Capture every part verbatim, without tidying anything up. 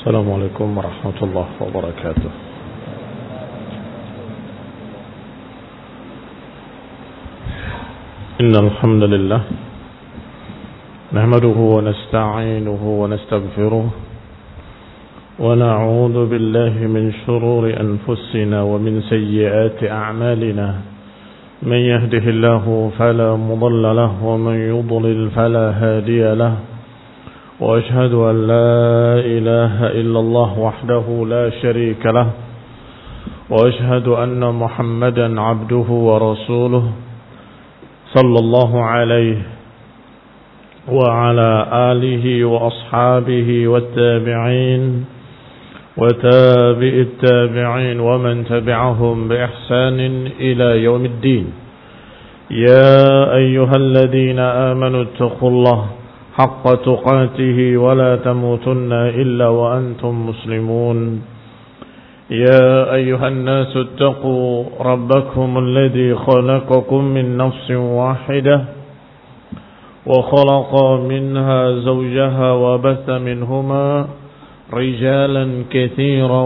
السلام عليكم ورحمة الله وبركاته. إن الحمد لله نحمده ونستعينه ونستغفره ونعوذ بالله من شرور أنفسنا ومن سيئات أعمالنا. من يهده الله فلا مضل له ومن يضلل فلا هادي له. وأشهد أن لا إله إلا الله وحده لا شريك له. وأشهد أن محمدا عبده ورسوله صلى الله عليه وعلى آله وأصحابه والتابعين وتابع التابعين ومن تبعهم بإحسان إلى يوم الدين. يا أيها الذين آمنوا اتقوا الله حق تقاته ولا تموتن إلا وأنتم مسلمون. يا أيها الناس اتقوا ربكم الذي خلقكم من نفس واحدة وخلق منها زوجها وبث منهما رجالا كثيرا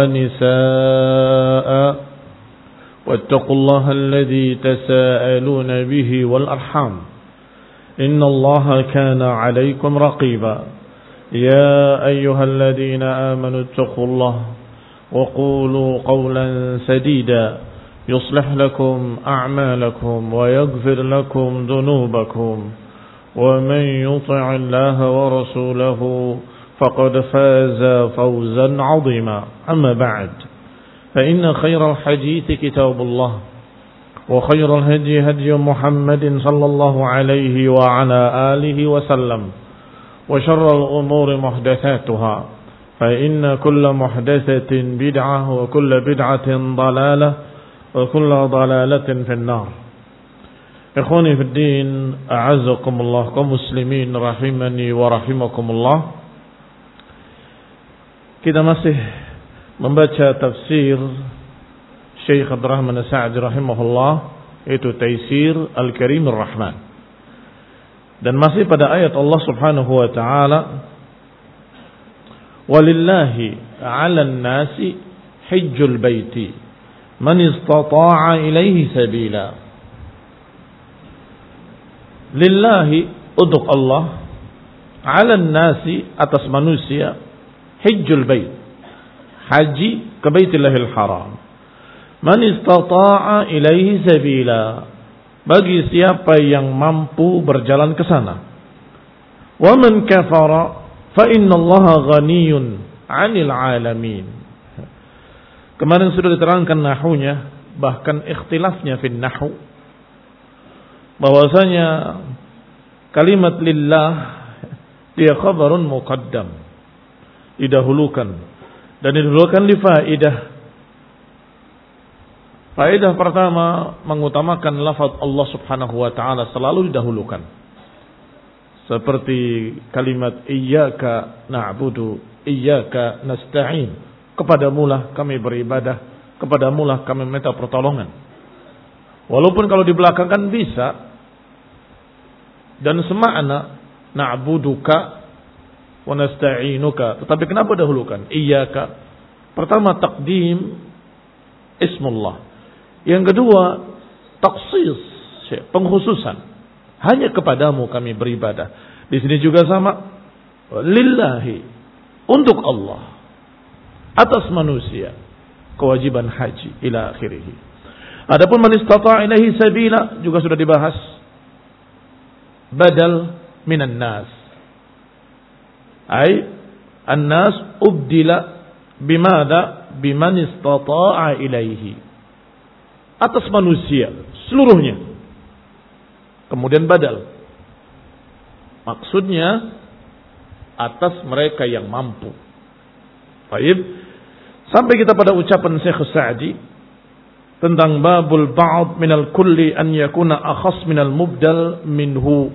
ونساء واتقوا الله الذي تساءلون به والأرحام إن الله كان عليكم رقيبا. يا أيها الذين آمنوا اتقوا الله وقولوا قولا سديدا يصلح لكم أعمالكم ويغفر لكم ذنوبكم ومن يطع الله ورسوله فقد فاز فوزا عظيما. أما بعد فإن خير الحديث كتاب الله وخير الهدي هدي محمد صلى الله عليه وعلى آله وسلم وشر الأمور محدثاتها فإن كل محدثة بدعة وكل بدعة ضلالة وكل ضلالة في النار. إخواني في الدين أعزكم الله كمسلمين رحمني ورحمكم الله. Kita masih membaca tafsir Syekh Abdul Rahman As-Sa'di rahimahullah, yaitu Taisir Al-Karim Ar-Rahman. Dan masih pada ayat Allah Subhanahu wa taala, walillahi 'alan nasi hajjul baiti man istata'a ilaihi sabila. Lillahi, untuk Allah, 'alan nasi, atas manusia, hajjul bait, haji ke Baitillahil Haram. Man istata'a ilaihi sabila, bagi siapa yang mampu berjalan ke sana. Wa man kafara fa innallaha ghaniyun 'anil 'alamin. Kemarin sudah diterangkan nahunya, bahkan ikhtilafnya fin nahu, bahwasanya kalimat lillah dia khabarun muqaddam, didahulukan, dan didahulukan li faidah. Faedah pertama, mengutamakan lafaz Allah Subhanahu wa taala selalu didahulukan. Seperti kalimat iyyaka na'budu, iyyaka nasta'in. Kepadamulah kami beribadah, kepadamulah kami minta pertolongan. Walaupun kalau dibelakangkan bisa dan semakna na'buduka wa nasta'inuka, tetapi kenapa dahulukan iyyaka? Pertama, takdim ismullah. Yang kedua, taksis, pengkhususan. Hanya kepadamu kami beribadah. Di sini juga sama, lillahi, untuk Allah, atas manusia, kewajiban haji ila akhirih. Adapun man istata'a ilaihi sabila juga sudah dibahas, badal minan nas. Ai an-nas ubdila bimada biman istata'a ilaihi, atas manusia seluruhnya. Kemudian badal, maksudnya atas mereka yang mampu. Baik, sampai kita pada ucapan Syekh Sa'di tentang babul ba'd minal kulli an yakuna akhas minal mubdal minhu.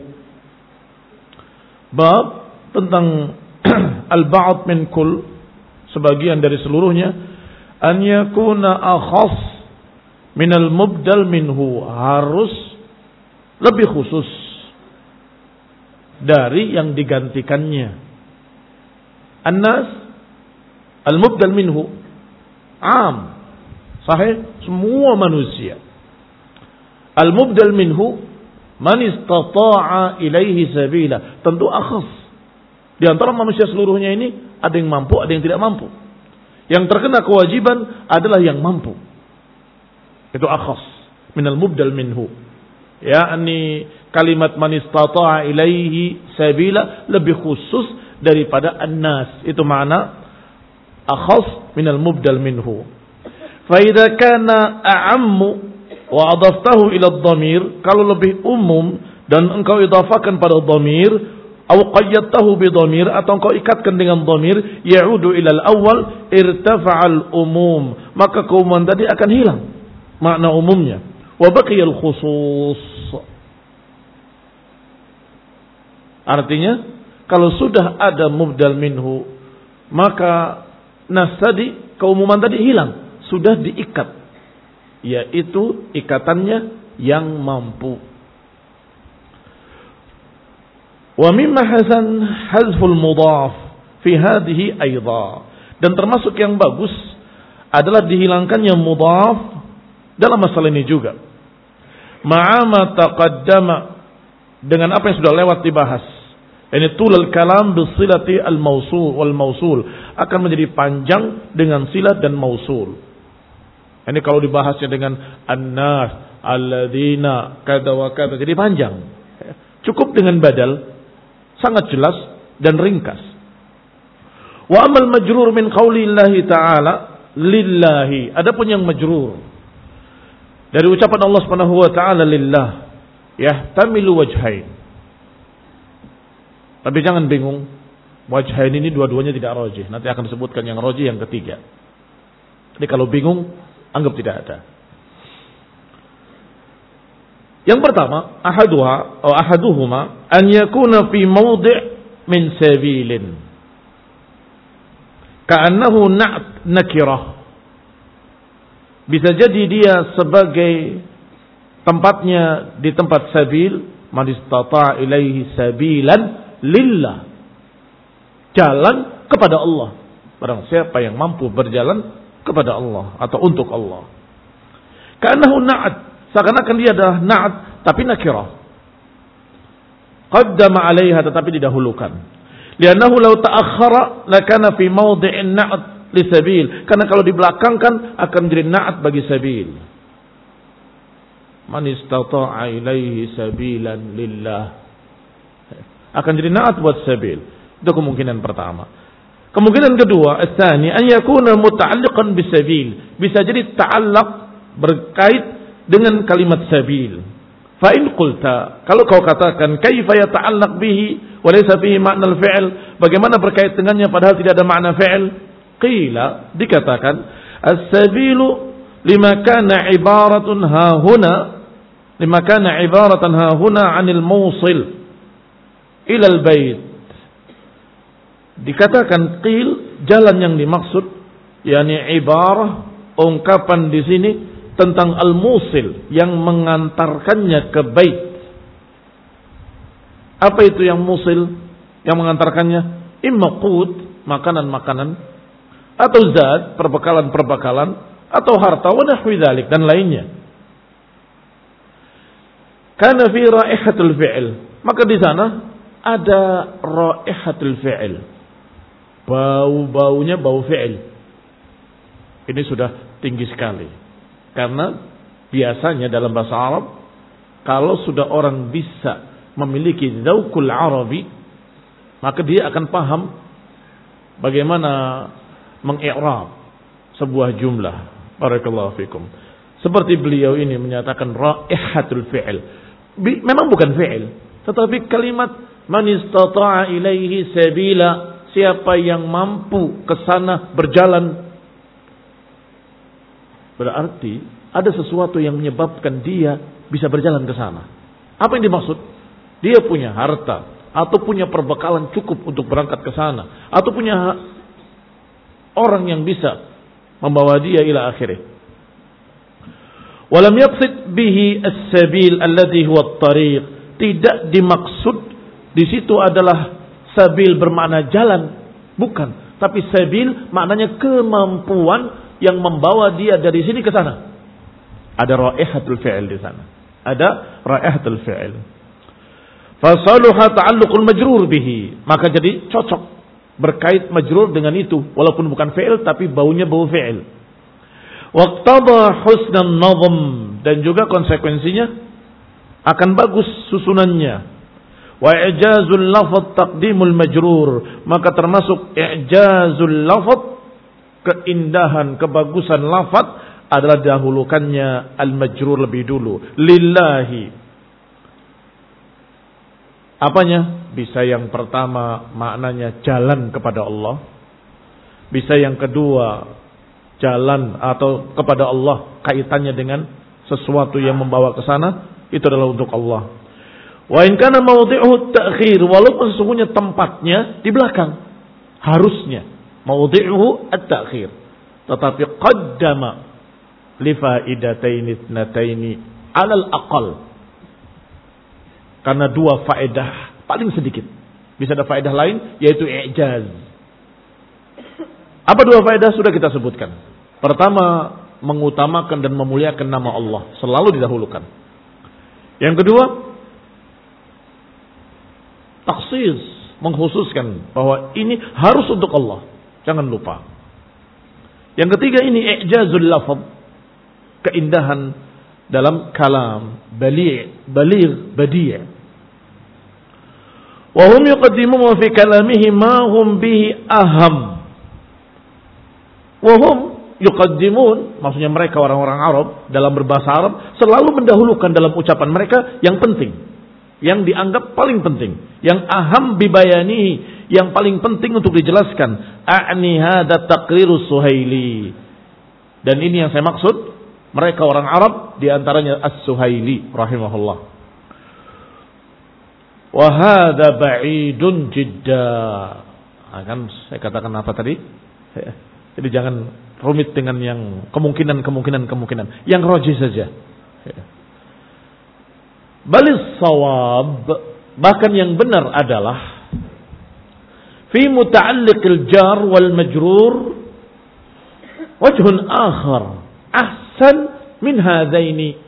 Bab tentang al-ba'd min kull, sebagian dari seluruhnya, an yakuna akhas minal mubdal minhu, harus lebih khusus dari yang digantikannya. An-nas Al-mubdal minhu am, sahih, semua manusia. Al-mubdal minhu man istata'a ilaihi sabila, tentu akhas. Di antara manusia seluruhnya ini ada yang mampu, ada yang tidak mampu. Yang terkena kewajiban adalah yang mampu. Itu akhas minal mubdal minhu. Ya, ini kalimat man istata'a ilaihi sabila lebih khusus daripada an-nas. Itu makna akhas minal mubdal minhu. Fa idza kana a'ammu wa adaftahu ila ad-dhamir, kalau lebih umum dan engkau idafakan pada dhamir, atau qayyadtahu bi dhamir, atau engkau ikatkan dengan dhamir, ya'udu ila al-awwal, irtafa'al umum, maka keumuman tadi akan hilang makna umumnya. Wa baqiya al-khusus. Artinya, kalau sudah ada mubdal minhu, maka nas tadi, keumuman tadi hilang, sudah diikat, yaitu ikatannya yang mampu. Wa mimma hasan hazful mudhaf fi hadhihi aidha, dan termasuk yang bagus adalah dihilangkannya mudhaf dalam masalah ini juga. Ma'ama taqaddama, dengan apa yang sudah lewat dibahas. Ini tulul kalam bisilati al-mausul wal mausul, akan menjadi panjang dengan silat dan mausul. Ini kalau dibahasnya dengan an-nas alladzina kada wa kada, jadi panjang. Cukup dengan badal, sangat jelas dan ringkas. Wa amal majrur min qaulillahi ta'ala lillahi, adapun yang majrur dari ucapan Allah Subhanahu wa taala lillah, yahtamilu wajhain. Tapi jangan bingung, wajhain ini dua-duanya tidak rajih. Nanti akan disebutkan yang rajih yang ketiga. Jadi kalau bingung, anggap tidak ada. Yang pertama, ahaduha atau ahaduhuma an yakuna fi mawdi' min sabilin, ka'annahu na'at nakirah. Bisa jadi dia sebagai tempatnya di tempat sabil, man istata' ilaihi sabilan lillah, jalan kepada Allah. Barang siapa yang mampu berjalan kepada Allah atau untuk Allah. Ka'annahu na'at, seakan-akan dia adalah na'at tapi nakirah. Qaddama 'alaiha, tetapi didahulukan. Li'annahu law ta'akhkhara lakana fi mawdi'in na'at li sabil, karena kalau dibelakangkan akan menjadi na'at bagi sabil. Man istata'a ilaihi sabilan lillah, akan jadi na'at buat sabil. Itu kemungkinan pertama. Kemungkinan kedua, ats-tsani an yakuna muta'alliqan bisabil, bisa jadi ta'allaq, berkait dengan kalimat sabil. Fa in qulta, kalau kau katakan kaifa yata'allaq bihi wa laysa fihi ma'na al-fi'l, bagaimana berkait dengannya padahal tidak ada makna fi'il? Qila, dikatakan as-sabilu lima kana ibaratun ha huna, lima kana ibaratan ha huna 'anil mawsil ilal bait. Dikatakan qil, jalan yang dimaksud, yakni ibarah, ungkapan di sini tentang al-musil, yang mengantarkannya ke bait. Apa itu yang musil, yang mengantarkannya? Imma qut, makanan-makanan, atau zat, perbekalan-perbekalan, atau harta, wa nahwi dzalik, dan lainnya. Kana fi raihatul fi'l, maka di sana ada raihatul fi'il, bau-baunya bau fi'il. Ini sudah tinggi sekali, karena biasanya dalam bahasa Arab, kalau sudah orang bisa memiliki dzauqul arabi, maka dia akan paham bagaimana mengi'rab sebuah jumlah. Barakallahu fikum. Seperti beliau ini menyatakan raihatul fi'il, memang bukan fi'il, tetapi kalimat man istata'a ilaihi sabila, siapa yang mampu ke sana berjalan. Berarti ada sesuatu yang menyebabkan dia bisa berjalan ke sana. Apa yang dimaksud? Dia punya harta atau punya perbekalan cukup untuk berangkat ke sana, atau punya orang yang bisa membawa dia ila akhirih. Walam yaqsid bihi as-sabil alladhi huwa at-tariq, tidak dimaksud di situ adalah sabil bermakna jalan, bukan, Tapi sabil maknanya kemampuan yang membawa dia dari sini ke sana. Ada raihatul fi'il di sana. Ada raihatul fi'il. Fasaluha ta'alluqul majrur bihi. Maka jadi cocok berkait majrur dengan itu. Walaupun bukan fi'il tapi baunya bau fi'il. Waqtada husnan nazm. Dan juga konsekuensinya akan bagus susunannya. Wa i'jazul lafadz taqdimul majrur. Maka termasuk i'jazul lafadz, keindahan, kebagusan lafadz adalah dahulukannya al-majrur lebih dulu. Lillahi. Apanya? Bisa yang pertama maknanya jalan kepada Allah. Bisa yang kedua jalan atau kepada Allah kaitannya dengan sesuatu yang membawa ke sana, itu adalah untuk Allah. Wa in kana mawdi'uhu ta'khir, walaupun sesungguhnya tempatnya di belakang. Harusnya mawdi'uhu at-ta'khir. Tetapi qaddama li faidataini ithnataini 'alal aqal. Karena dua faedah paling sedikit. Bisa ada faedah lain yaitu i'jaz. Apa dua faedah sudah kita sebutkan. Pertama, mengutamakan dan memuliakan nama Allah, selalu didahulukan. Yang kedua, taksis, mengkhususkan bahwa ini harus untuk Allah. Jangan lupa. Yang ketiga ini i'jazul lafaz, keindahan dalam kalam, bali', baligh, badi'. Wa hum yuqaddimun fi kalamihi ma hum bihi aham. Wa hum yuqaddimun, maksudnya mereka orang-orang Arab dalam berbahasa Arab selalu mendahulukan dalam ucapan mereka yang penting, yang dianggap paling penting, yang aham bibayanihi, yang paling penting untuk dijelaskan. A'ni hadza taqrirus Suhaili. Dan ini yang saya maksud, mereka orang Arab diantaranya As-Suhaili rahimahullah. Wa hadza ba'idun jidda. Akan saya katakan apa tadi? Jadi jangan rumit dengan yang kemungkinan-kemungkinan kemungkinan. Yang rajih saja. Balis sawab, bahkan yang benar adalah fi muta'alliqil jar wal majrur wajhun akhar ahsan min hadaini.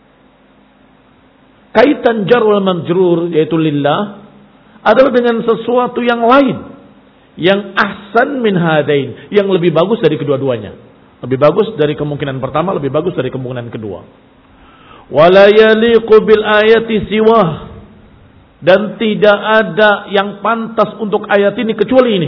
Kaitan jar wal majrur yaitu lillah adalah dengan sesuatu yang lain, yang ahsan min hadain, yang lebih bagus dari kedua-duanya. Lebih bagus dari kemungkinan pertama, lebih bagus dari kemungkinan kedua. Wala yaliqu bil ayati siwah, dan tidak ada yang pantas untuk ayat ini kecuali ini.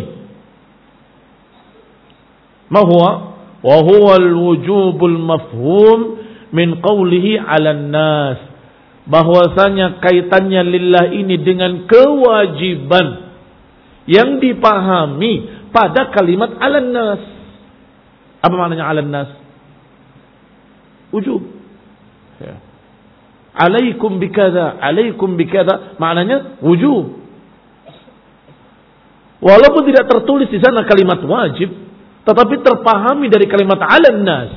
Ma huwa? Wa huwa al-wujubul mafhum min qawlihi 'alan nas. Bahwasanya kaitannya lillah ini dengan kewajiban yang dipahami pada kalimat 'alan nas. Apa maknanya 'alan nas? Wujub. Ya. Alaikum bikadza, alaikum bikadza, maknanya wujub. Walaupun tidak tertulis di sana kalimat wajib, tetapi terpahami dari kalimat 'alan nas,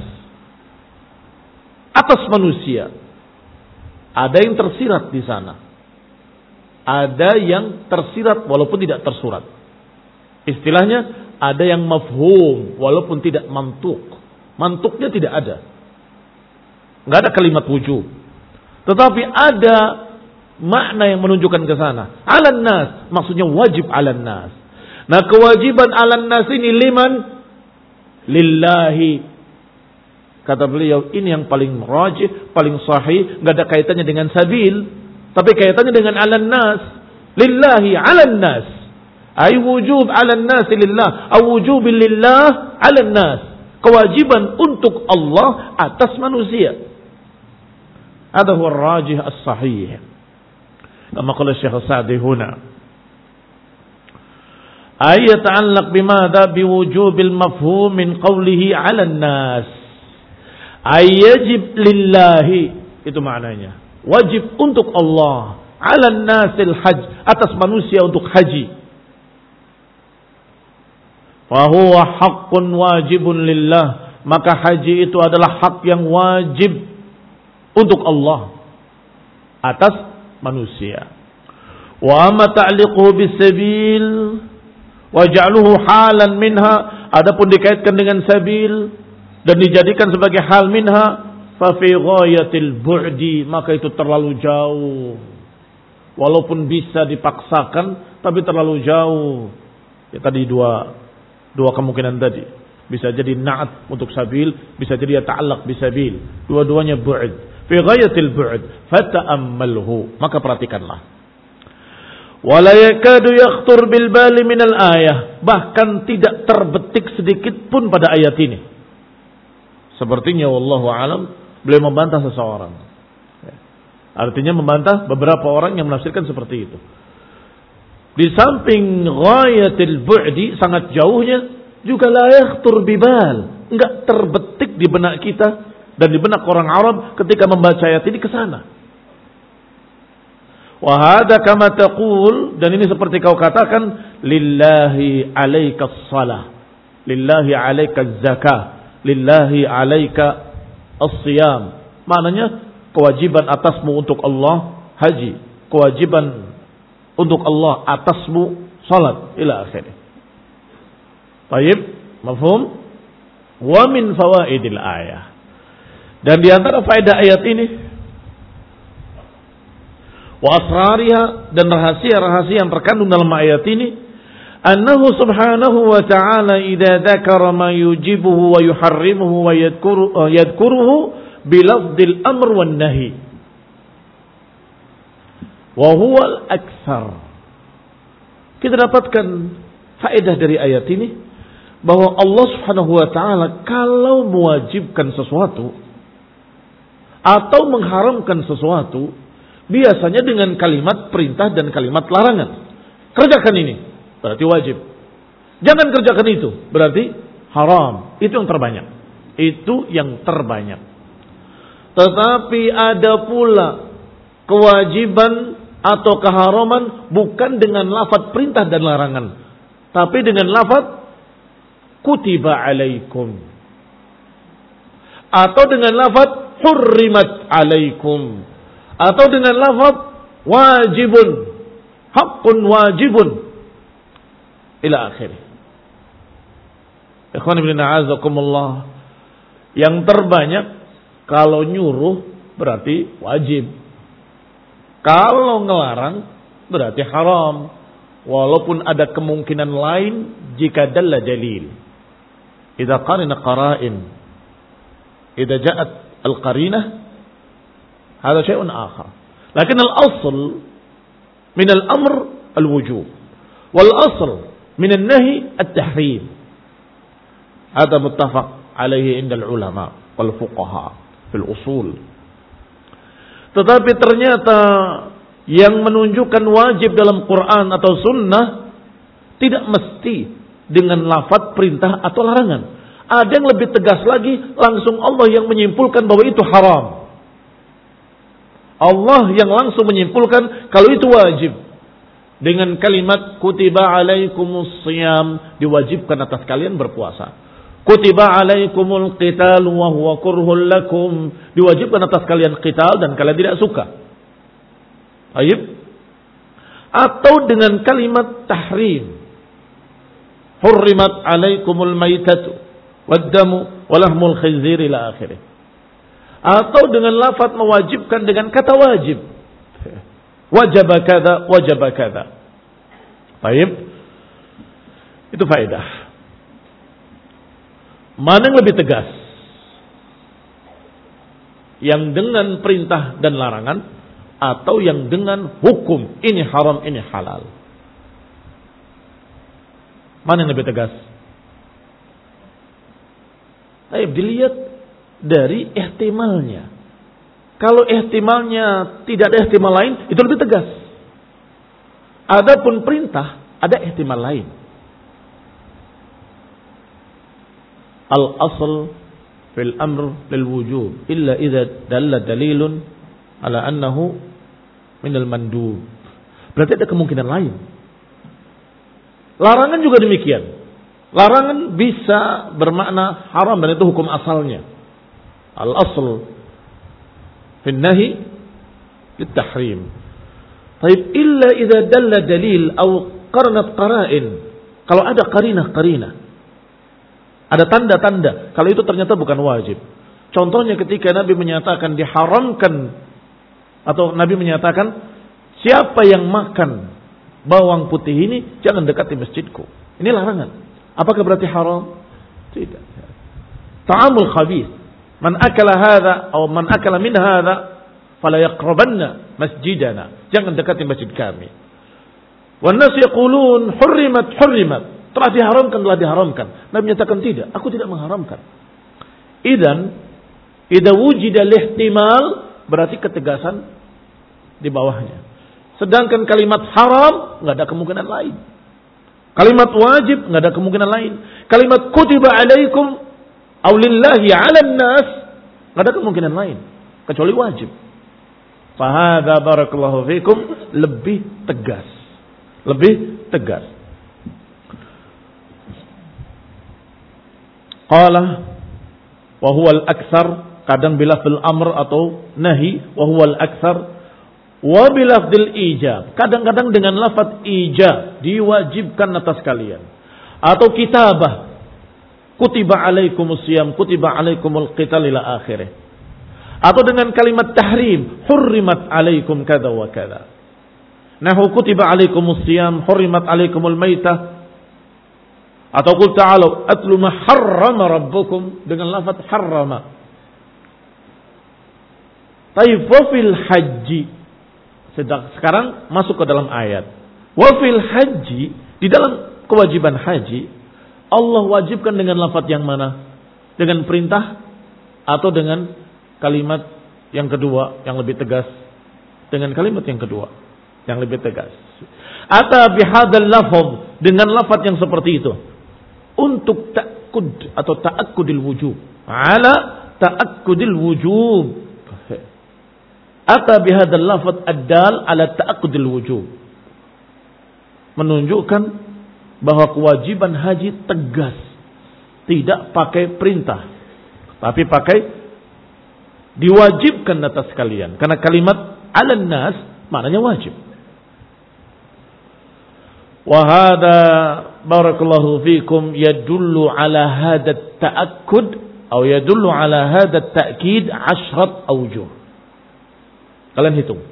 atas manusia. Ada yang tersirat di sana. Ada yang tersirat walaupun tidak tersurat. Istilahnya ada yang mafhum walaupun tidak mantuk. Mantuknya tidak ada. Enggak ada kalimat wujub. Tetapi ada makna yang menunjukkan ke sana. 'Alan nas, maksudnya wajib 'alan nas. Nah, kewajiban 'alan nas ini liman? Lillahi. Kata beliau, ini yang paling rajih, paling sahih, enggak ada kaitannya dengan sabil, tapi kaitannya dengan 'alan nas. Lillahi 'alan nas. Ay wujub 'alan nas lillah, aw wujub lillah 'alan nas. Kewajiban untuk Allah atas manusia. Ada huwa rajih as-sahih. Kama qala Syekh Sa'di huna. Ay yata'allaq bimadha biwujubil mafhum min qawlihi 'alan nas. Ay yajib lillahi, itu maknanya. Wajib untuk Allah, 'alan nasil hajj, atas manusia untuk haji. Wa huwa haqqun wajibun lillah, maka haji itu adalah hak yang wajib untuk Allah atas manusia. Wa amma ta'liquhu bisabil wa ja'luhu halan minha, adapun dikaitkan dengan sabil dan dijadikan sebagai hal minha, fa fi ghayatil bu'di, maka itu terlalu jauh. Walaupun bisa dipaksakan tapi terlalu jauh. Ya tadi dua dua kemungkinan tadi. Bisa jadi na'at untuk sabil, bisa jadi ta'allaq bisabil. Dua-duanya bu'd. Fi ghayatil bu'd, fata'ammalhu, maka perhatikanlah. Wala yakadu yakhtur bil bali minal ayah, bahkan tidak terbetik sedikit pun pada ayat ini. Sepertinya wallahu alam beliau membantah seseorang. Artinya membantah beberapa orang yang menafsirkan seperti itu. Di samping ghayatil bu'di, sangat jauhnya, juga la yakhtur bibal, enggak terbetik di benak kita dan di benak orang Arab ketika membaca ayat ini ke sana. Wa hadza kama taqul, dan ini seperti kau katakan, lillahi alaikas shalah, lillahi alaikas zakah, lillahi alaika as-siyam. Maknanya kewajiban atasmu untuk Allah haji, kewajiban untuk Allah atasmu salat, ila akhirih. Baik, mafhum? Wa min fawaidil ayah, dan di antara faedah ayat ini, wa asrariha, dan rahasia-rahasia yang terkandung dalam ayat ini, annahu subhanahu wa ta'ala idza dzakara ma yujibuhu wa yuharrimuhu wa yadhkuru yadhkuruhu bilafdil amr wan nahi wa huwa al-aktsar. Kita dapatkan faedah dari ayat ini bahwa Allah Subhanahu wa ta'ala kalau mewajibkan sesuatu atau mengharamkan sesuatu, biasanya dengan kalimat perintah dan kalimat larangan. Kerjakan ini, berarti wajib. Jangan kerjakan itu, berarti haram. Itu yang terbanyak. Itu yang terbanyak. Tetapi ada pula kewajiban atau keharaman bukan dengan lafaz perintah dan larangan, tapi dengan lafaz kutiba alaikum, atau dengan lafaz hurrimat alaikum, atau dengan lafaz wajibun, haqqun wajibun, ila akhirih. Ikhwan ibn a'azakumullah, yang terbanyak kalau nyuruh berarti wajib, kalau ngelarang berarti haram, walaupun ada kemungkinan lain jika dalla dalil. Idza qarina qara'in, idza ja'at al-qarinah, هذا شيء آخر. لكن الأصل من الأمر الوجوب والأصل من النهي التحريم. هذا متفق عليه عند العلماء والفقهاء في الأصول. Tetapi ternyata yang menunjukkan wajib dalam Quran atau sunnah tidak mesti dengan lafaz perintah atau larangan. Ada yang lebih tegas lagi, langsung Allah yang menyimpulkan bahwa itu haram. Allah yang langsung menyimpulkan kalau itu wajib dengan kalimat kutiba alaikumus shiyam, diwajibkan atas kalian berpuasa. Kutiba alaikumul qital wa huwa kurhul lakum, diwajibkan atas kalian qital dan kalian tidak suka. Baik. Atau dengan kalimat tahrim, hurrimat alaikumul maitatu wad-damu wa lahmul khinzir ila akhirih. Atau dengan lafaz mewajibkan dengan kata wajib, wajib kada, wajib kada. Baik, itu faedah. Mana yang lebih tegas? Yang dengan perintah dan larangan, atau yang dengan hukum ini haram, ini halal? Mana yang lebih tegas? Baik, dilihat dari ihtimalnya. Kalau ihtimalnya tidak ada ihtimal lain, itu lebih tegas. Adapun perintah ada ihtimal lain. Al-asl fil amr lil wujub illa idza dalla dalilun ala annahu min al-mandub. Berarti ada kemungkinan lain. Larangan juga demikian. Larangan bisa bermakna haram dan itu hukum asalnya. Al-asl fi an-nahi lit-tahrim. Baik, illa idza dalla dalil atau qaranat qara'in Kalau ada qarinah-qarinah, ada tanda-tanda, kalau itu ternyata bukan wajib. Contohnya ketika Nabi menyatakan diharamkan, atau Nabi menyatakan siapa yang makan bawang putih ini jangan dekati masjidku. Ini larangan. Apakah berarti haram? Tidak. Ta'amul khabith. Man akala hadha atau man akala min hadha fala yaqrabanna masjidana. Jangan dekati masjid kami. Wan nas yaqulun hurrimat hurrimat. Telah diharamkan, telah diharamkan. Nabi menyatakan tidak, aku tidak mengharamkan. Idan idza wujida lihtimal berarti ketegasan di bawahnya. Sedangkan kalimat haram enggak ada kemungkinan lain. Kalimat wajib enggak ada kemungkinan lain. Kalimat kutiba alaikum aw lillahi 'alan nas enggak ada kemungkinan lain kecuali wajib. Fa hadza barakallahu fikum lebih tegas. Lebih tegas. Qala wa huwa al-aktsar, kadang bilafzul amr atau nahi, wa huwa al-aktsar wa bilafzil ijab, kadang-kadang dengan lafaz ijab, diwajibkan atas kalian, atau kitabah, kutiba alaikumus siyam, kutiba alaikumul qital ila akhirih, atau dengan kalimat tahrim, hurrimat alaikum kada wa kada. Nahu kutiba alaikumus siyam, hurrimat alaikumul maitah, atau qul ta'alu atlu ma harrama rabbukum dengan lafaz harrama. Taib wa fil haji, sedang sekarang masuk ke dalam ayat. Wa fil haji, di dalam kewajiban haji Allah wajibkan dengan lafaz yang mana? Dengan perintah atau dengan kalimat yang kedua yang lebih tegas? Dengan kalimat yang kedua yang lebih tegas. Ata bihadzal lafaz, dengan lafaz yang seperti itu untuk ta'akkud atau ta'akkudil wujub. Ala ta'akkudil wujub. Ata bihadzal lafaz ad-dal ala ta'akkudil wujub. Menunjukkan bahwa kewajiban haji tegas, tidak pakai perintah, tapi pakai diwajibkan atas kalian. Karena kalimat 'alan nas maknanya wajib. Wa hada barakallahu fikum yadullu ala hada ta'akkud atau yadullu ala hada ta'kid ashrat awjuh. Kalian hitung.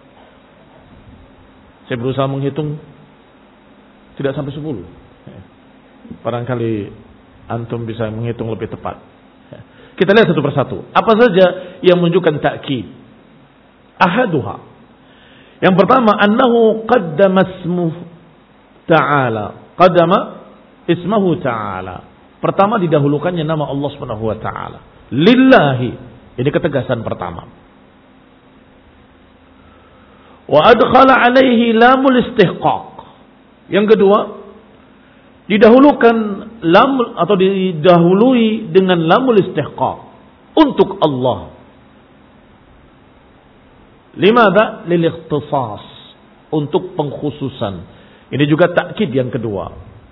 Saya berusaha menghitung tidak sampai sepuluh. Barangkali antum bisa menghitung lebih tepat. Kita lihat satu persatu. Apa saja yang menunjukkan ta'kid? Ahaduha. Yang pertama, annahu qaddama ismuhu ta'ala. Qaddama ismuhu ta'ala. Pertama didahulukannya nama Allah Subhanahu wa taala. Lillahi. Ini ketegasan pertama. Wa adkhala alaihi lamul istihqaq. Yang kedua, didahulukan lam atau didahului dengan lamul istihqaq untuk Allah. Limadha? Lil ikhtisas, untuk pengkhususan. Ini juga takkid yang kedua.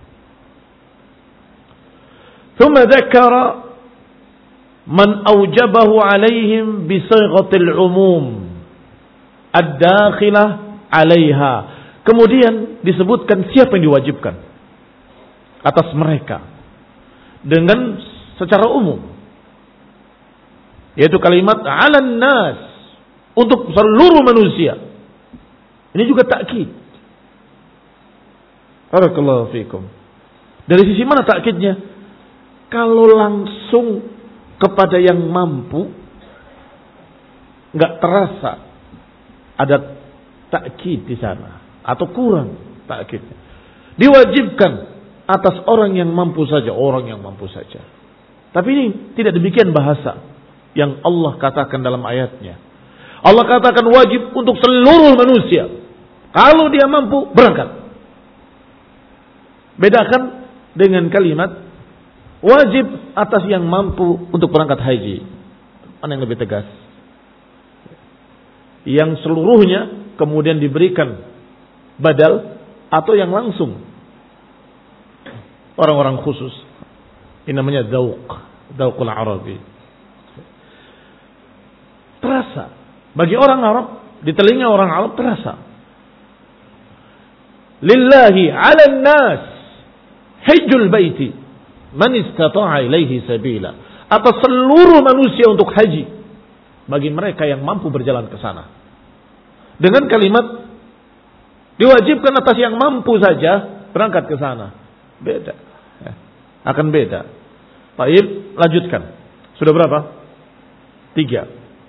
Thumma dzakara man aujabahu alaihim bi sighatil umum ad-dakhilah 'alaiha. Kemudian disebutkan siapa yang diwajibkan atas mereka dengan secara umum, yaitu kalimat 'alan nas, untuk seluruh manusia. Ini juga takkid. Barakallahu fikum. Dari sisi mana takkidnya? Kalau langsung kepada yang mampu, enggak terasa ada takkid di sana, atau kurang takkidnya. Diwajibkan atas orang yang mampu saja, orang yang mampu saja. Tapi ini tidak demikian bahasa yang Allah katakan dalam ayatnya. Allah katakan wajib untuk seluruh manusia. Kalau dia mampu, berangkat. Bedakan dengan kalimat wajib atas yang mampu untuk berangkat haji. Mana yang lebih tegas? Yang seluruhnya kemudian diberikan badal, atau yang langsung orang-orang khusus. Ini namanya dzauq, dzauqul arabi. Terasa bagi orang Arab, di telinga orang Arab terasa. Lillahi 'alan nas, hajjul baiti man istata'a ilaihi sabila. Atas seluruh manusia untuk haji bagi mereka yang mampu berjalan ke sana. Dengan kalimat diwajibkan atas yang mampu saja berangkat ke sana. Beda. Akan beda. Baik, lanjutkan. Sudah berapa? Tiga.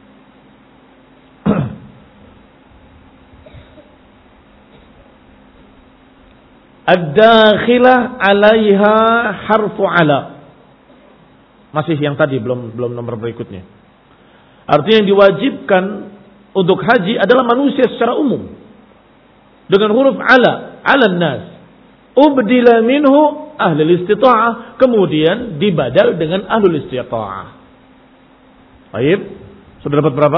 Ad-dakhilah 'alaiha harfu 'ala. Masih yang tadi, belum belum nomor berikutnya. Artinya yang diwajibkan untuk haji adalah manusia secara umum. Dengan huruf 'ala, 'alan nas. Ubdila minhu ahlul istita'ah, kemudian dibadal dengan ahlul istita'ah. Baik, sudah dapat berapa?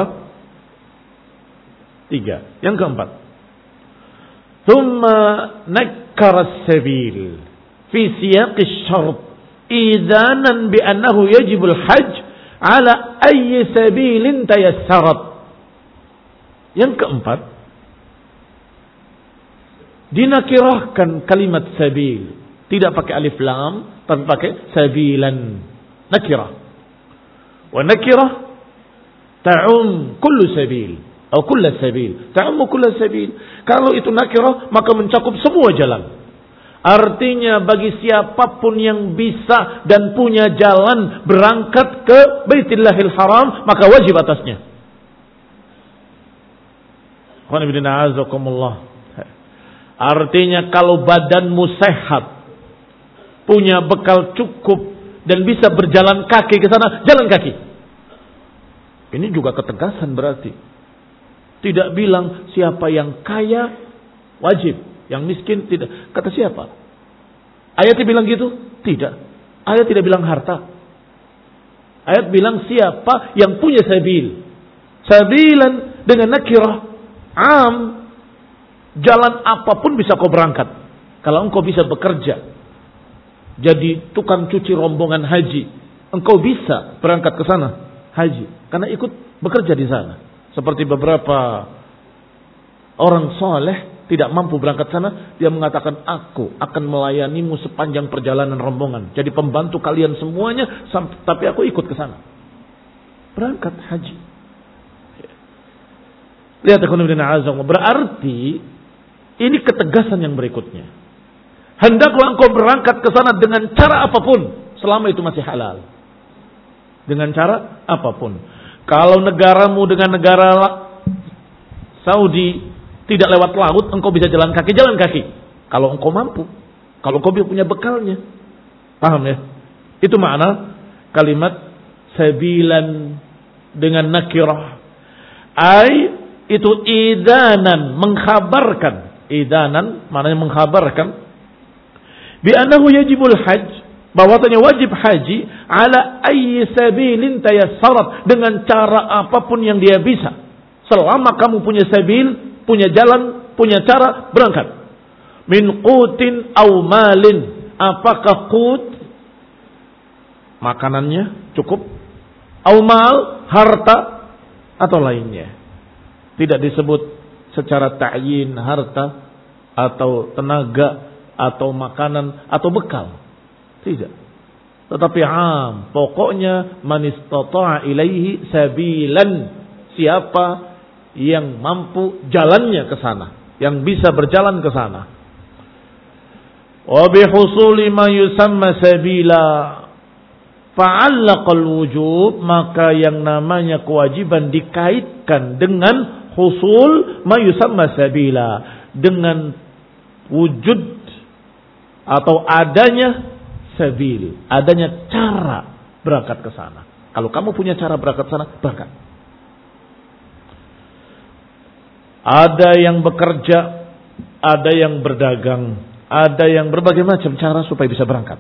Tiga. Yang keempat, thumma nakkara as-sabil fi siyaq asy-syart idzanan bi annahu yajibul hajj ala ayyi sabilin tayassarat. Yang keempat, dinakirahkan kalimat sabil, tidak pakai alif lam tapi pakai sabilan, nakirah. Wa nakirah ta'um kullu sabil atau kullu sabil, ta'um kullu sabil. Kalau itu nakirah maka mencakup semua jalan. Artinya bagi siapapun yang bisa dan punya jalan berangkat ke Baitullahil Haram maka wajib atasnya. Qul inna a'udzukumullah. Artinya kalau badanmu sehat, punya bekal cukup dan bisa berjalan kaki ke sana, jalan kaki. Ini juga ketegasan berarti. Tidak bilang siapa yang kaya wajib, yang miskin tidak. Kata siapa? Ayat bilang gitu? Tidak. Ayat tidak bilang harta. Ayat bilang siapa yang punya sabil. Sabilan dengan nakirah am. Jalan apapun bisa kau berangkat. Kalau engkau bisa bekerja, jadi tukang cuci rombongan haji, engkau bisa berangkat ke sana haji, karena ikut bekerja di sana. Seperti beberapa orang soleh tidak mampu berangkat sana, dia mengatakan aku akan melayanimu sepanjang perjalanan rombongan, jadi pembantu kalian semuanya, tapi aku ikut ke sana, berangkat haji. Lihat berarti ini ketegasan yang berikutnya. Hendaklah engkau berangkat ke sana dengan cara apapun, selama itu masih halal. Dengan cara apapun. Kalau negaramu dengan negara Saudi tidak lewat laut, engkau bisa jalan kaki, jalan kaki. Kalau engkau mampu, kalau engkau punya bekalnya. Paham ya? Itu makna kalimat sabilan dengan nakirah. Ai itu idanan, mengkhabarkan. Idanan maknanya mengkhabarkan bi annahu yajibul hajj, bahwasanya wajib haji ala ayyi sabilin tayassarat, dengan cara apapun yang dia bisa. Selama kamu punya sabil, punya jalan, punya cara, berangkat. Min qutin aw malin, apakah qut makanannya cukup, aw mal harta atau lainnya. Tidak disebut secara ta'yin harta atau tenaga atau makanan atau bekal. Tidak. Tetapi am, pokoknya man istata'a ilaihi sabilan, siapa yang mampu jalannya ke sana, yang bisa berjalan ke sana. Wa bihusuli ma yusamma sabila fa'allaqal wujub, maka yang namanya kewajiban dikaitkan dengan husul ma yusamma sabila, dengan wujud atau adanya sabil, adanya cara berangkat ke sana. Kalau kamu punya cara berangkat ke sana, berangkat. Ada yang bekerja, ada yang berdagang, ada yang berbagai macam cara supaya bisa berangkat.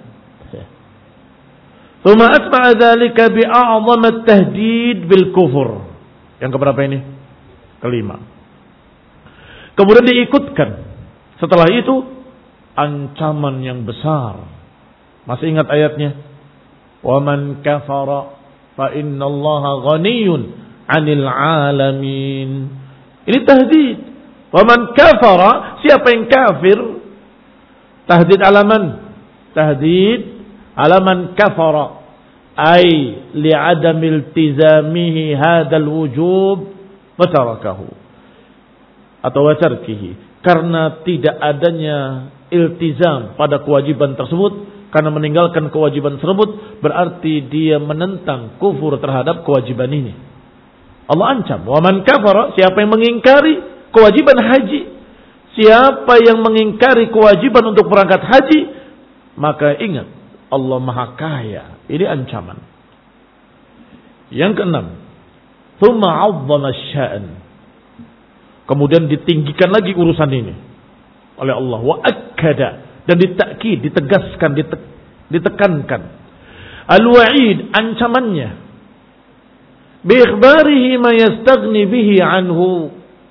Tsumma atba'a dzalika bi'a'zam at-tahdid bil kufur. Yang keberapa ini? Kelima. Kemudian diikutkan setelah itu ancaman yang besar. Masih ingat ayatnya? Wa man kafara fa innallaha ghaniyyun 'anil 'alamin. Ini tahdid. Wa man kafara, siapa yang kafir? Tahdid alaman. tahdid ala man kafara ay li'adam iltizamihi hadzal wujub wa tarakahu atau wa tarkihi, karena tidak adanya iltizam pada kewajiban tersebut, karena meninggalkan kewajiban tersebut berarti dia menentang, kufur terhadap kewajiban ini. Allah ancam, wa man kafara, siapa yang mengingkari kewajiban haji, siapa yang mengingkari kewajiban untuk berangkat haji, maka ingat Allah Maha Kaya. Ini ancaman. Yang keenam, tsumma 'azzama asy-sya'n. Kemudian ditinggikan lagi urusan ini oleh Allah, wa akkada, dan ditakkid, ditegaskan, dite, ditekankan al-wa'id, ancamannya, bi ikhbarihi ma yastaghni bihi anhu,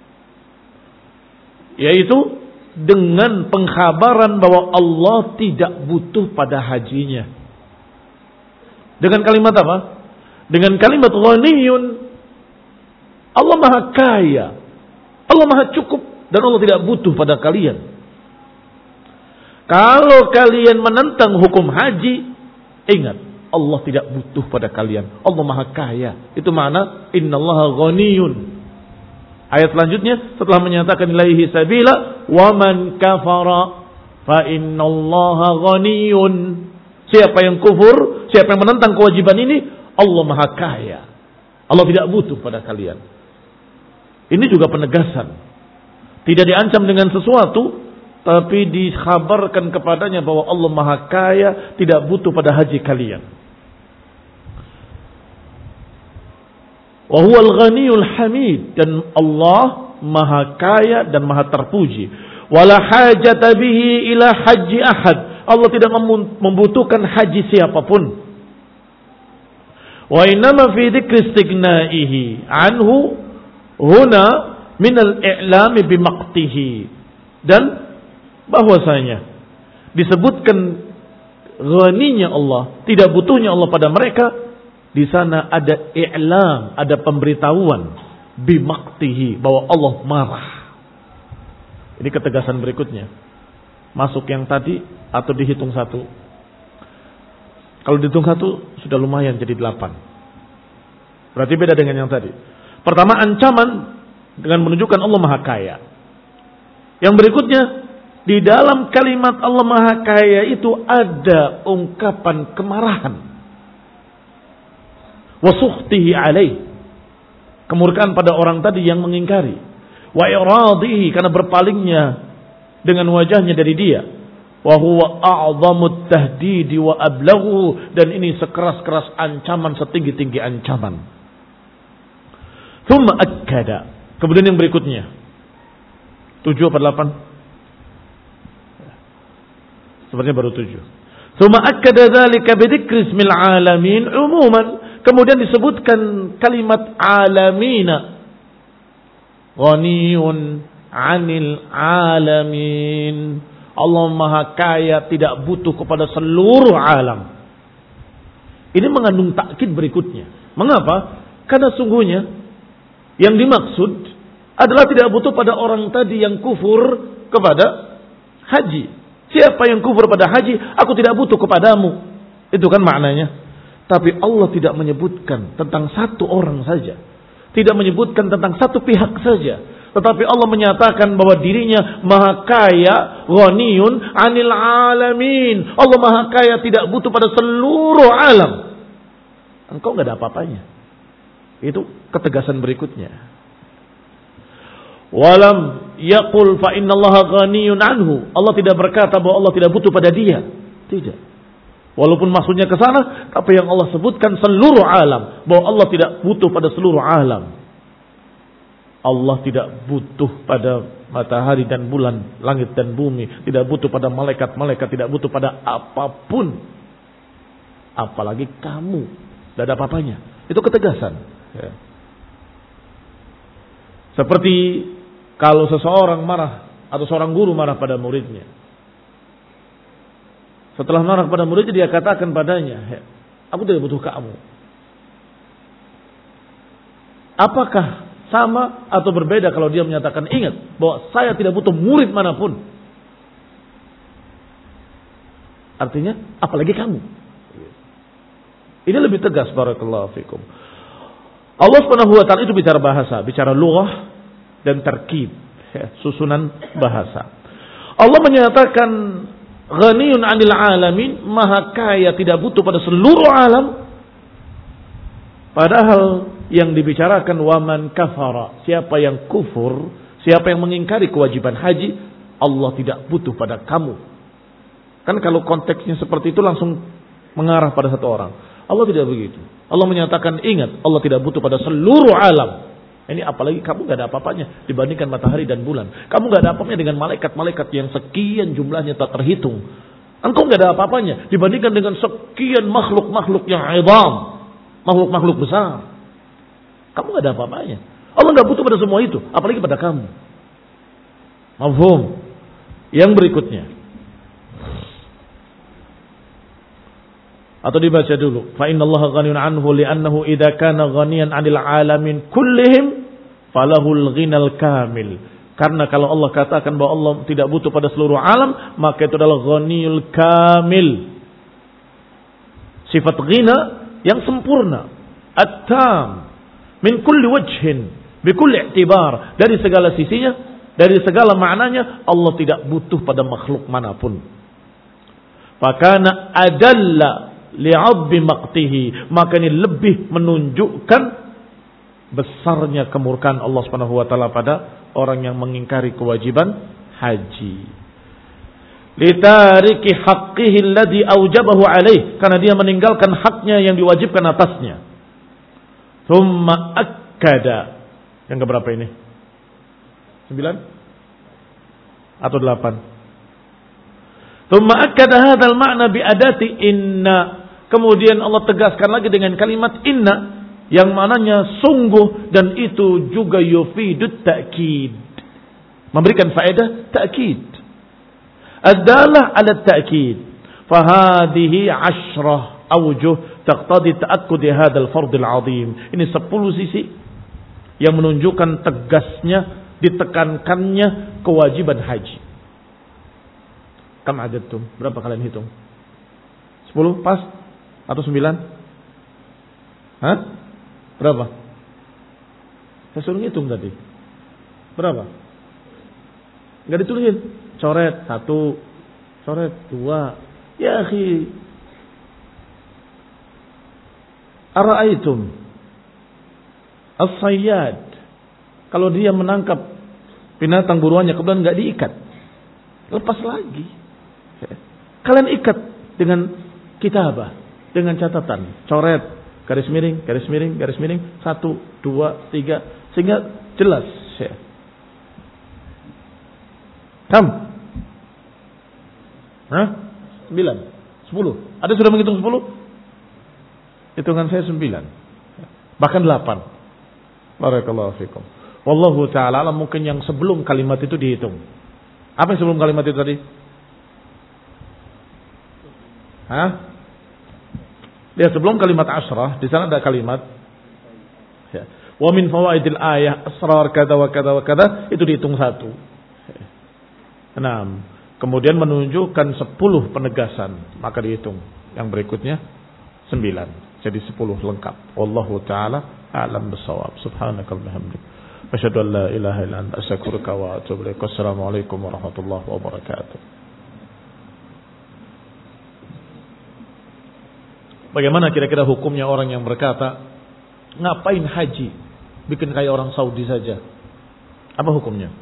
yaitu dengan pengkhabaran bahwa Allah tidak butuh pada hajinya. Dengan kalimat apa? Dengan kalimat ghaniyun. Allah Maha Kaya, Allah Maha Cukup, dan Allah tidak butuh pada kalian. Kalau kalian menentang hukum haji, ingat Allah tidak butuh pada kalian. Allah Maha Kaya. Itu makna innallaha ghaniyun. Ayat selanjutnya setelah menyatakan ilaihi sabila wa man kafara fa innallaha ghaniyun. Siapa yang kufur, siapa yang menentang kewajiban ini, Allah Maha Kaya. Allah tidak butuh pada kalian. Ini juga penegasan. Tidak diancam dengan sesuatu, tapi dikhabarkan kepadanya bahwa Allah Maha Kaya, tidak butuh pada haji kalian. Wa huwal ghaniyul hamid, dan Allah Maha Kaya dan Maha terpuji. Wala hajata bihi ila haji ahad. Allah tidak membutuhkan haji siapapun. Wa innama fi dzikri istighnaihi anhu huna min al-i'lami bimaqtihi, dan bahwasanya disebutkan ghaninya Allah, tidak butuhnya Allah pada mereka, di sana ada i'lam, ada pemberitahuan bimaqtihi, bahwa Allah marah. Ini ketegasan berikutnya. Masuk yang tadi atau dihitung satu? Kalau dihitung satu sudah lumayan jadi delapan. Berarti beda dengan yang tadi. Pertama, ancaman dengan menunjukkan Allah Maha Kaya. Yang berikutnya, di dalam kalimat Allah Maha Kaya itu ada ungkapan kemarahan. Wa sukhtihi alaih, kemurkaan pada orang tadi yang mengingkari. Wa iradihi, karena berpalingnya dengan wajahnya dari dia. Wa huwa a'zamut tahdidi wa ablaghu, dan ini sekeras-keras ancaman, setinggi-tinggi ancaman. Thumma akkada, kemudian yang berikutnya tujuh atau delapan? Sebenarnya baru tujuh. Thumma akkada dzalika bi dzikri ismil alamin umuman, kemudian disebutkan kalimat alamina, ghaniyun 'anil alamin. Allah Maha Kaya, tidak butuh kepada seluruh alam. Ini mengandung takkid berikutnya. Mengapa? Karena sungguhnya yang dimaksud adalah tidak butuh pada orang tadi yang kufur kepada haji. Siapa yang kufur pada haji, aku tidak butuh kepadamu. Itu kan maknanya. Tapi Allah tidak menyebutkan tentang satu orang saja. Tidak menyebutkan tentang satu pihak saja. Tetapi Allah menyatakan bahwa dirinya Maha Kaya, ghaniyun 'anil alamin. Allah Maha Kaya, tidak butuh pada seluruh alam. Engkau enggak ada apa-apanya. Itu ketegasan berikutnya. Walam yaqul fa innallaha ghaniyun anhu. Allah tidak berkata bahwa Allah tidak butuh pada dia. Tidak. Walaupun maksudnya ke sana, tapi yang Allah sebutkan seluruh alam, bahwa Allah tidak butuh pada seluruh alam. Allah tidak butuh pada matahari dan bulan, langit dan bumi, tidak butuh pada malaikat-malaikat, tidak butuh pada apapun. Apalagi kamu, tidak ada apa-apanya. Itu ketegasan. Ya. Seperti kalau seseorang marah atau seorang guru marah pada muridnya. Setelah marah pada muridnya, dia katakan padanya, aku tidak butuh kamu. Apakah sama atau berbeda kalau dia menyatakan, ingat bahwa saya tidak butuh murid manapun? Artinya, apalagi kamu. Ini lebih tegas, barakallahu fikum. Allah Subhanahu wa taala itu bicara bahasa, bicara lughah dan tarkib, ya, susunan bahasa. Allah menyatakan ghaniyun 'anil 'alamin, maha kaya tidak butuh pada seluruh alam. Padahal yang dibicarakan waman kafara, siapa yang kufur, siapa yang mengingkari kewajiban haji, Allah tidak butuh pada kamu. Kan kalau konteksnya seperti itu langsung mengarah pada satu orang. Allah tidak begitu. Allah menyatakan ingat, Allah tidak butuh pada seluruh alam. Ini apalagi kamu gak ada apa-apanya dibandingkan matahari dan bulan. Kamu gak ada apa-apanya dengan malaikat-malaikat yang sekian jumlahnya tak terhitung. Engkau gak ada apa-apanya dibandingkan dengan sekian makhluk-makhluk yang idham, makhluk-makhluk besar. Kamu gak ada apa-apanya. Allah gak butuh pada semua itu, apalagi pada kamu. Mafhum? Yang berikutnya. Atau dibaca dulu. Fa innallaha ghaniyun anhu li'annahu idza kana ghaniyan 'anil 'alamin kullihim falahul ghinal kamil. Karena kalau Allah katakan bahwa Allah tidak butuh pada seluruh alam, maka itu adalah ghaniyul kamil. Sifat ghina yang sempurna, at-tam, min kulli wajhin, bi kulli i'tibar, dari segala sisinya, dari segala maknanya Allah tidak butuh pada makhluk manapun. Fakana adalla li'abbi maqtihi, maka ini lebih menunjukkan besarnya kemurkaan Allah Subhanahu wa taala pada orang yang mengingkari kewajiban haji. Litariki haqqihi alladhi aujabahu alaih, karena dia meninggalkan haknya yang diwajibkan atasnya. Thumma akkada, yang keberapa ini? Sembilan atau delapan? Thumma akkada hadzal ma'na bi adati inna. Kemudian Allah tegaskan lagi dengan kalimat inna, yang maknanya sungguh, dan itu juga yufidut ta'kid, memberikan faedah ta'kid, ad-dalah ala ta'kid. Fahadihi ashrah awjuh taqtadi ta'akkudi hadzal fardil azim. Ini sepuluh sisi yang menunjukkan tegasnya, ditekankannya kewajiban haji. Kam adadtum? Berapa kalian hitung? Sepuluh pas? Atau sembilan? Hah? Berapa? Saya suruh ngitung tadi. Berapa? Enggak ditulisin. Coret satu, coret dua. Ya akhi, ara'aitum as-sayyad, kalau dia menangkap binatang buruannya kemudian enggak diikat, lepas lagi. Kalian ikat dengan kitabah, dengan catatan, coret, garis miring, garis miring, garis miring, satu, dua, tiga, sehingga jelas. Ya. Kam? Hah? Sembilan, sepuluh. Ada sudah menghitung sepuluh? Hitungan saya sembilan, bahkan delapan. Barakallahu fikum. Wallahu ta'ala alam, mungkin yang sebelum kalimat itu dihitung. Apa yang sebelum kalimat itu tadi? Hah? Lihat sebelum kalimat asrah, di sana ada kalimat ya. Wa min fawaidil ayah asrar kada wa kada wa kada, itu dihitung satu. Enam. Kemudian menunjukkan sepuluh penegasan, maka dihitung. Yang berikutnya sembilan. Jadi sepuluh lengkap. Wallahu ta'ala a'lam bissawab. Subhanakallahumma hamdika asyhadu an la ilaha illa anta astaghfiruka wa atubu ilaik. Wassalamualaikum warahmatullahi wabarakatuh. Bagaimana kira-kira hukumnya orang yang berkata, ngapain haji, bikin kayak orang Saudi saja? Apa hukumnya?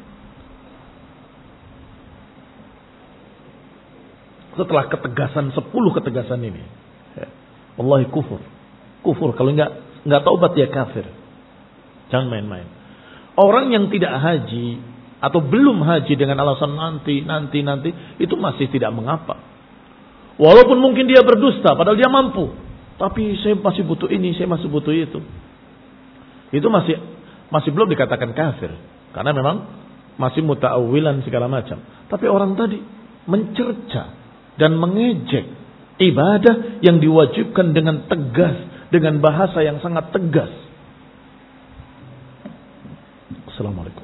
Setelah ketegasan, sepuluh ketegasan ini, ya, wallahi kufur. Kufur, kalau enggak, enggak taubat dia kafir. Jangan main-main. Orang yang tidak haji, atau belum haji dengan alasan nanti, nanti, nanti, itu masih tidak mengapa. Walaupun mungkin dia berdusta, padahal dia mampu. Tapi saya masih butuh ini, saya masih butuh itu. Itu masih masih belum dikatakan kafir. Karena memang masih muta'awwilan segala macam. Tapi orang tadi mencerca dan mengejek ibadah yang diwajibkan dengan tegas, dengan bahasa yang sangat tegas. Assalamualaikum.